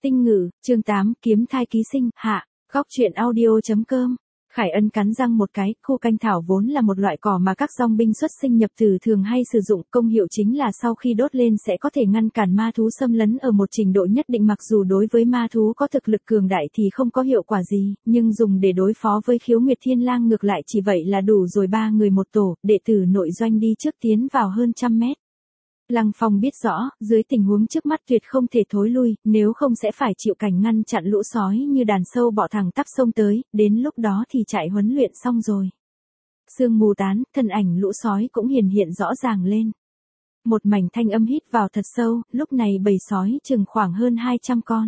Tinh ngữ, chương 8, kiếm thai ký sinh, hạ, góc truyện audio.com. Khải Ân cắn răng một cái, khô canh thảo vốn là một loại cỏ mà các dòng binh xuất sinh nhập tử thường hay sử dụng, công hiệu chính là sau khi đốt lên sẽ có thể ngăn cản ma thú xâm lấn ở một trình độ nhất định, mặc dù đối với ma thú có thực lực cường đại thì không có hiệu quả gì, nhưng dùng để đối phó với Khiếu Nguyệt Thiên Lang ngược lại chỉ vậy là đủ rồi. 3 người một tổ, đệ tử nội doanh đi trước tiến vào hơn 100 mét. Lăng Phong biết rõ, dưới tình huống trước mắt tuyệt không thể thối lui, nếu không sẽ phải chịu cảnh ngăn chặn lũ sói như đàn sâu bọ thẳng tắp sông tới, đến lúc đó thì chạy huấn luyện xong rồi. Sương mù tán, thân ảnh lũ sói cũng hiện rõ ràng lên. Một mảnh thanh âm hít vào thật sâu, lúc này bầy sói chừng khoảng hơn 200 con.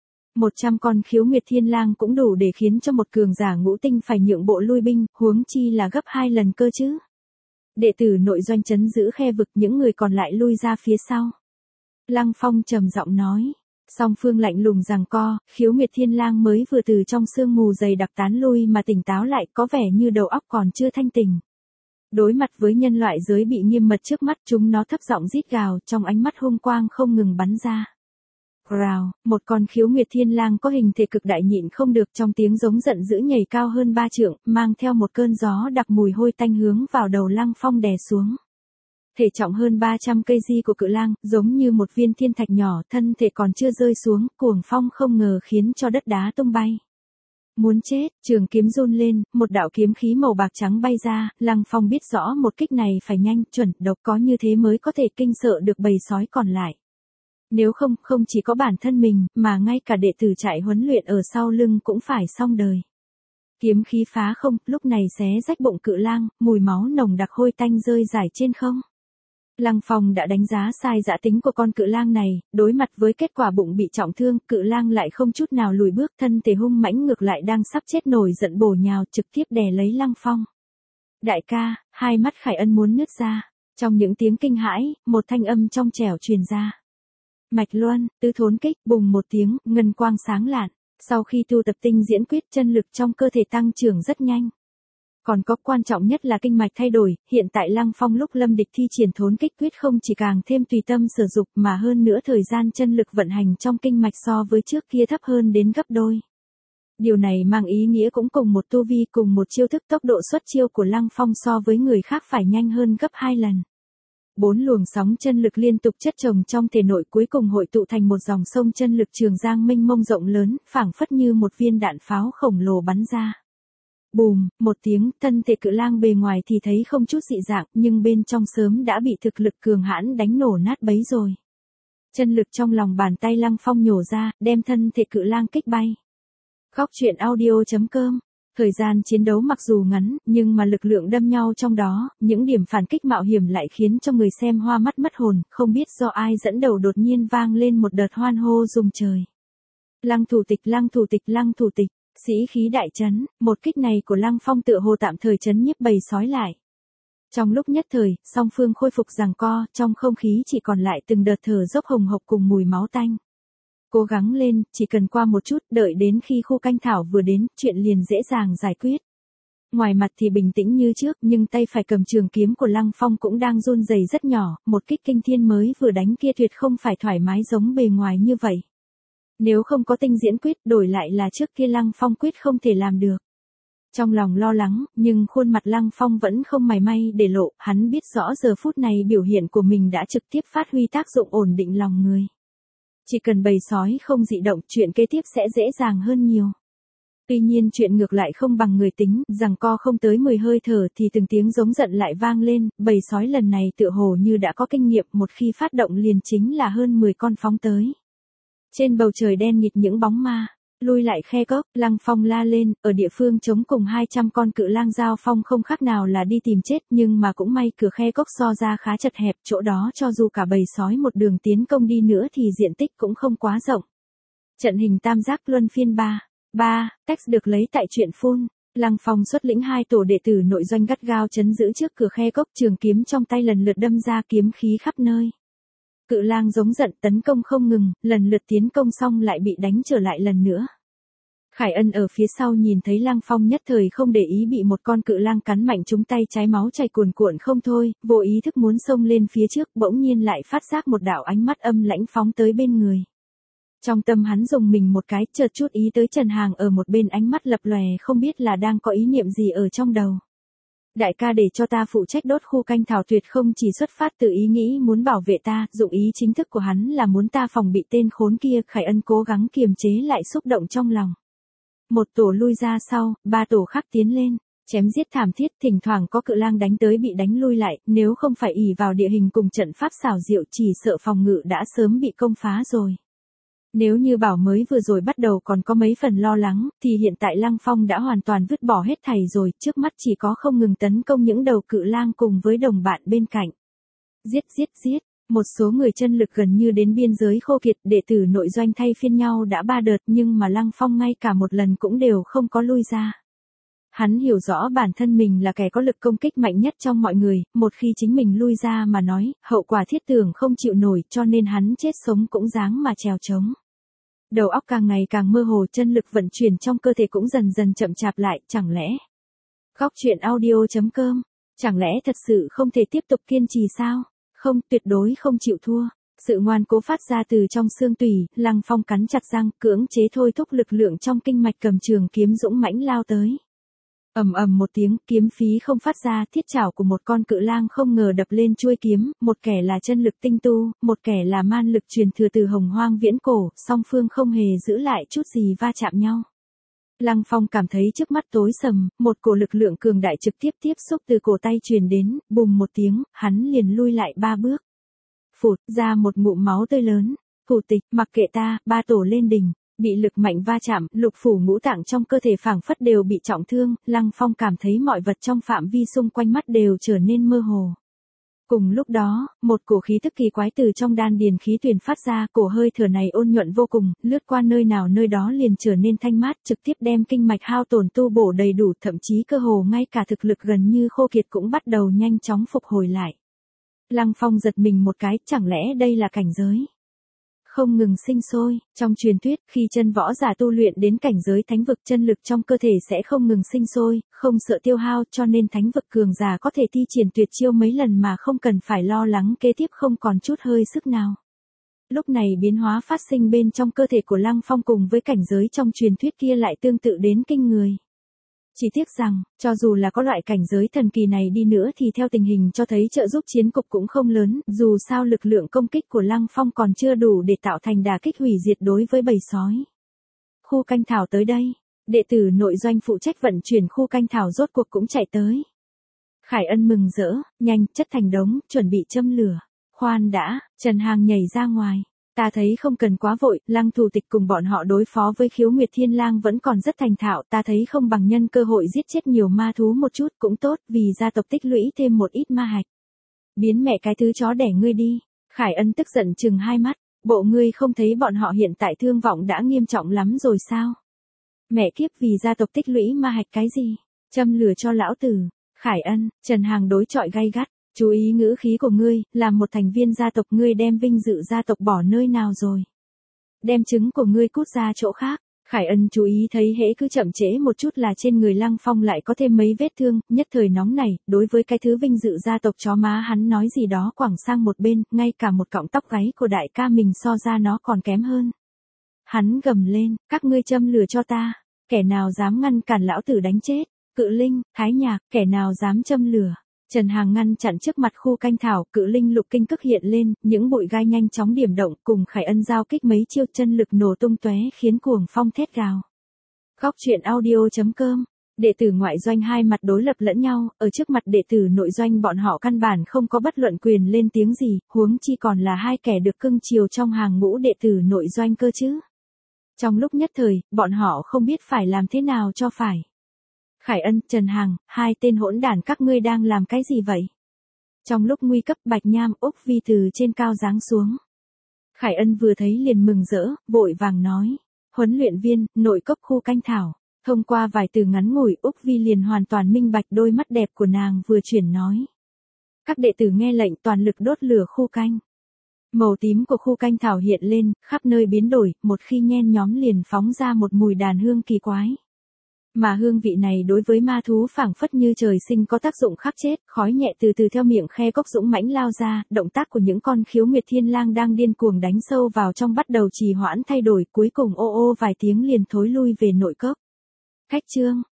100 con Khiếu Nguyệt Thiên Lang cũng đủ để khiến cho một cường giả ngũ tinh phải nhượng bộ lui binh, huống chi là gấp 2 lần cơ chứ. Đệ tử nội doanh trấn giữ khe vực, những người còn lại lui ra phía sau. Lăng Phong trầm giọng nói. Song phương lạnh lùng giằng co, Khiếu Nguyệt Thiên Lang mới vừa từ trong sương mù dày đặc tán lui mà tỉnh táo lại, có vẻ như đầu óc còn chưa thanh tỉnh. Đối mặt với nhân loại giới bị nghiêm mật trước mắt, chúng nó thấp giọng rít gào, trong ánh mắt hung quang không ngừng bắn ra. Rào, một con Khiếu Nguyệt Thiên Lang có hình thể cực đại nhịn không được, trong tiếng giống giận dữ nhảy cao hơn 3 trượng, mang theo một cơn gió đặc mùi hôi tanh hướng vào đầu Lăng Phong đè xuống. Thể trọng hơn 300 cây của cự lang, giống như một viên thiên thạch nhỏ, thân thể còn chưa rơi xuống, cuồng phong không ngờ khiến cho đất đá tung bay. Muốn chết, trường kiếm run lên, một đạo kiếm khí màu bạc trắng bay ra, Lăng Phong biết rõ một kích này phải nhanh, chuẩn, độc, có như thế mới có thể kinh sợ được bầy sói còn lại. Nếu không, không chỉ có bản thân mình, mà ngay cả đệ tử chạy huấn luyện ở sau lưng cũng phải xong đời. Kiếm khí phá không, lúc này xé rách bụng cự lang, mùi máu nồng đặc hôi tanh rơi rải trên không. Lăng Phong đã đánh giá sai dã tính của con cự lang này, đối mặt với kết quả bụng bị trọng thương, cự lang lại không chút nào lùi bước, thân thể hung mãnh ngược lại đang sắp chết nổi giận bổ nhào trực tiếp đè lấy Lăng Phong. Đại ca, hai mắt Khải Ân muốn nứt ra, trong những tiếng kinh hãi, một thanh âm trong trẻo truyền ra. Mạch Luân, tứ thốn kích, bùng một tiếng, ngân quang sáng lạn. Sau khi tu tập tinh diễn quyết, chân lực trong cơ thể tăng trưởng rất nhanh. Còn có quan trọng nhất là kinh mạch thay đổi, hiện tại Lăng Phong lúc lâm địch thi triển thốn kích quyết không chỉ càng thêm tùy tâm sử dụng mà hơn nữa thời gian chân lực vận hành trong kinh mạch so với trước kia thấp hơn đến gấp đôi. Điều này mang ý nghĩa cũng cùng một tu vi, cùng một chiêu thức, tốc độ xuất chiêu của Lăng Phong so với người khác phải nhanh hơn gấp 2 lần. 4 luồng sóng chân lực liên tục chất chồng trong thể nội cuối cùng hội tụ thành một dòng sông chân lực trường giang mênh mông rộng lớn, phảng phất như một viên đạn pháo khổng lồ bắn ra. Bùm, một tiếng, thân thể cự lang bề ngoài thì thấy không chút dị dạng, nhưng bên trong sớm đã bị thực lực cường hãn đánh nổ nát bấy rồi. Chân lực trong lòng bàn tay Lăng Phong nhổ ra, đem thân thể cự lang kích bay. Góc truyện audio.com. Thời gian chiến đấu mặc dù ngắn, nhưng mà lực lượng đâm nhau trong đó, những điểm phản kích mạo hiểm lại khiến cho người xem hoa mắt mất hồn, không biết do ai dẫn đầu đột nhiên vang lên một đợt hoan hô rung trời. Lăng thủ tịch, Lăng thủ tịch, Lăng thủ tịch, sĩ khí đại trấn, một kích này của Lăng Phong tựa hồ tạm thời trấn nhiếp bầy sói lại. Trong lúc nhất thời, song phương khôi phục giằng co, trong không khí chỉ còn lại từng đợt thở dốc hồng hộc cùng mùi máu tanh. Cố gắng lên, chỉ cần qua một chút, đợi đến khi khô canh thảo vừa đến, chuyện liền dễ dàng giải quyết. Ngoài mặt thì bình tĩnh như trước, nhưng tay phải cầm trường kiếm của Lăng Phong cũng đang run rẩy rất nhỏ, một kích kinh thiên mới vừa đánh kia tuyệt không phải thoải mái giống bề ngoài như vậy. Nếu không có tinh diễn quyết, đổi lại là trước kia Lăng Phong quyết không thể làm được. Trong lòng lo lắng, nhưng khuôn mặt Lăng Phong vẫn không mảy may để lộ, hắn biết rõ giờ phút này biểu hiện của mình đã trực tiếp phát huy tác dụng ổn định lòng người. Chỉ cần bầy sói không dị động, chuyện kế tiếp sẽ dễ dàng hơn nhiều. Tuy nhiên chuyện ngược lại không bằng người tính, giằng co không tới 10 hơi thở thì từng tiếng giống giận lại vang lên, bầy sói lần này tựa hồ như đã có kinh nghiệm, một khi phát động liền chính là hơn 10 con phóng tới. Trên bầu trời đen nhịt những bóng ma, lui lại khe cốc, Lăng Phong la lên, ở địa phương chống cùng 200 con cự lang giao phong không khác nào là đi tìm chết, nhưng mà cũng may cửa khe cốc so ra khá chật hẹp, chỗ đó cho dù cả bầy sói một đường tiến công đi nữa thì diện tích cũng không quá rộng. Trận hình tam giác luân phiên 3, text được lấy tại truyện full. Lăng Phong xuất lĩnh 2 tổ đệ tử nội doanh gắt gao trấn giữ trước cửa khe cốc, trường kiếm trong tay lần lượt đâm ra, kiếm khí khắp nơi. Cự lang giống giận tấn công không ngừng, lần lượt tiến công xong lại bị đánh trở lại lần nữa. Khải Ân ở phía sau nhìn thấy Lăng Phong nhất thời không để ý bị một con cự lang cắn mạnh trúng tay, trái máu chảy cuồn cuộn không thôi, vô ý thức muốn xông lên phía trước, bỗng nhiên lại phát giác một đạo ánh mắt âm lãnh phóng tới bên người. Trong tâm hắn dùng mình một cái, chợt chút ý tới Trần Hàng ở một bên, ánh mắt lập lòe không biết là đang có ý niệm gì ở trong đầu. Đại ca để cho ta phụ trách đốt khu canh thảo tuyệt không chỉ xuất phát từ ý nghĩ muốn bảo vệ ta, dụng ý chính thức của hắn là muốn ta phòng bị tên khốn kia. Khải Ân cố gắng kiềm chế lại xúc động trong lòng. Một tổ lui ra sau, ba tổ khác tiến lên, chém giết thảm thiết, thỉnh thoảng có cự lang đánh tới bị đánh lui lại, nếu không phải ỷ vào địa hình cùng trận pháp xảo diệu chỉ sợ phòng ngự đã sớm bị công phá rồi. Nếu như bảo mới vừa rồi bắt đầu còn có mấy phần lo lắng, thì hiện tại Lăng Phong đã hoàn toàn vứt bỏ hết thảy rồi, trước mắt chỉ có không ngừng tấn công những đầu cự lang cùng với đồng bạn bên cạnh. Giết giết giết, một số người chân lực gần như đến biên giới khô kiệt, đệ tử nội doanh thay phiên nhau đã 3 đợt nhưng mà Lăng Phong ngay cả một lần cũng đều không có lui ra. Hắn hiểu rõ bản thân mình là kẻ có lực công kích mạnh nhất trong mọi người, một khi chính mình lui ra mà nói, hậu quả thiết tưởng không chịu nổi, cho nên hắn chết sống cũng dáng mà trèo trống. Đầu óc càng ngày càng mơ hồ, chân lực vận chuyển trong cơ thể cũng dần dần chậm chạp lại, chẳng lẽ? Góc truyện audio.com, chẳng lẽ thật sự không thể tiếp tục kiên trì sao? Không, tuyệt đối không chịu thua. Sự ngoan cố phát ra từ trong xương tủy, Lăng Phong cắn chặt răng, cưỡng chế thôi thúc lực lượng trong kinh mạch, cầm trường kiếm dũng mãnh lao tới. Ầm ầm một tiếng, kiếm phí không phát ra, thiết chảo của một con cự lang không ngờ đập lên chuôi kiếm, một kẻ là chân lực tinh tu, một kẻ là man lực truyền thừa từ Hồng Hoang viễn cổ, song phương không hề giữ lại chút gì va chạm nhau. Lăng Phong cảm thấy trước mắt tối sầm, một cổ lực lượng cường đại trực tiếp tiếp xúc từ cổ tay truyền đến, bùm một tiếng, hắn liền lui lại 3 bước. Phụt ra một ngụm máu tươi lớn. Thủ tịch, mặc kệ ta, ba tổ lên đỉnh. Bị lực mạnh va chạm, lục phủ ngũ tạng trong cơ thể phảng phất đều bị trọng thương, Lăng Phong cảm thấy mọi vật trong phạm vi xung quanh mắt đều trở nên mơ hồ. Cùng lúc đó, một cổ khí tức kỳ quái từ trong đan điền khí tuyền phát ra, cổ hơi thở này ôn nhuận vô cùng, lướt qua nơi nào nơi đó liền trở nên thanh mát, trực tiếp đem kinh mạch hao tổn tu bổ đầy đủ, thậm chí cơ hồ ngay cả thực lực gần như khô kiệt cũng bắt đầu nhanh chóng phục hồi lại. Lăng Phong giật mình một cái, chẳng lẽ đây là cảnh giới không ngừng sinh sôi? Trong truyền thuyết, khi chân võ giả tu luyện đến cảnh giới thánh vực, chân lực trong cơ thể sẽ không ngừng sinh sôi, không sợ tiêu hao, cho nên thánh vực cường giả có thể thi triển tuyệt chiêu mấy lần mà không cần phải lo lắng kế tiếp không còn chút hơi sức nào. Lúc này biến hóa phát sinh bên trong cơ thể của Lăng Phong cùng với cảnh giới trong truyền thuyết kia lại tương tự đến kinh người. Chỉ tiếc rằng, cho dù là có loại cảnh giới thần kỳ này đi nữa thì theo tình hình cho thấy trợ giúp chiến cục cũng không lớn, dù sao lực lượng công kích của Lăng Phong còn chưa đủ để tạo thành đả kích hủy diệt đối với bầy sói. Khu canh thảo tới đây, đệ tử nội doanh phụ trách vận chuyển khu canh thảo rốt cuộc cũng chạy tới. Khải Ân mừng rỡ, nhanh, chất thành đống, chuẩn bị châm lửa. Khoan đã, Trần Hàng nhảy ra ngoài. Ta thấy không cần quá vội, Lăng thủ tịch cùng bọn họ đối phó với Khiếu Nguyệt Thiên Lang vẫn còn rất thành thạo, ta thấy không bằng nhân cơ hội giết chết nhiều ma thú một chút cũng tốt, vì gia tộc tích lũy thêm một ít ma hạch. Biến mẹ cái thứ chó đẻ ngươi đi. Khải Ân tức giận trừng hai mắt, bộ ngươi không thấy bọn họ hiện tại thương vọng đã nghiêm trọng lắm rồi sao? Mẹ kiếp, vì gia tộc tích lũy ma hạch cái gì? Châm lửa cho lão tử. Khải Ân, Trần Hàng đối chọi gay gắt. Chú ý ngữ khí của ngươi, làm một thành viên gia tộc ngươi đem vinh dự gia tộc bỏ nơi nào rồi? Đem trứng của ngươi cút ra chỗ khác. Khải Ân chú ý thấy hễ cứ chậm trễ một chút là trên người Lăng Phong lại có thêm mấy vết thương, nhất thời nóng này, đối với cái thứ vinh dự gia tộc chó má hắn nói gì đó quẳng sang một bên, ngay cả một cọng tóc gáy của đại ca mình so ra nó còn kém hơn. Hắn gầm lên, các ngươi châm lửa cho ta, kẻ nào dám ngăn cản lão tử đánh chết, Cự Linh, Thái Nhạc, kẻ nào dám châm lửa. Trần Hàng ngăn chặn trước mặt khu canh thảo, Cự Linh lục kinh cức hiện lên, những bụi gai nhanh chóng điểm động, cùng Khải Ân giao kích mấy chiêu, chân lực nổ tung tóe khiến cuồng phong thét gào. Góc truyện audio.com, đệ tử ngoại doanh hai mặt đối lập lẫn nhau, ở trước mặt đệ tử nội doanh bọn họ căn bản không có bất luận quyền lên tiếng gì, huống chi còn là hai kẻ được cưng chiều trong hàng ngũ đệ tử nội doanh cơ chứ. Trong lúc nhất thời, bọn họ không biết phải làm thế nào cho phải. Khải Ân, Trần Hàng, hai tên hỗn đản các ngươi đang làm cái gì vậy? Trong lúc nguy cấp, Bạch Nham, Úc Vi từ trên cao giáng xuống. Khải Ân vừa thấy liền mừng rỡ, vội vàng nói. Huấn luyện viên, nội cấp khu canh thảo. Thông qua vài từ ngắn ngủi, Úc Vi liền hoàn toàn minh bạch, đôi mắt đẹp của nàng vừa chuyển nói. Các đệ tử nghe lệnh toàn lực đốt lửa khu canh. Màu tím của khu canh thảo hiện lên, khắp nơi biến đổi, một khi nhen nhóm liền phóng ra một mùi đàn hương kỳ quái. Mà hương vị này đối với ma thú phảng phất như trời sinh có tác dụng khắc chết, khói nhẹ từ từ theo miệng khe cốc dũng mãnh lao ra, động tác của những con khiếu nguyệt thiên lang đang điên cuồng đánh sâu vào trong bắt đầu trì hoãn thay đổi, cuối cùng ô ô vài tiếng liền thối lui về nội cốc. Khách chương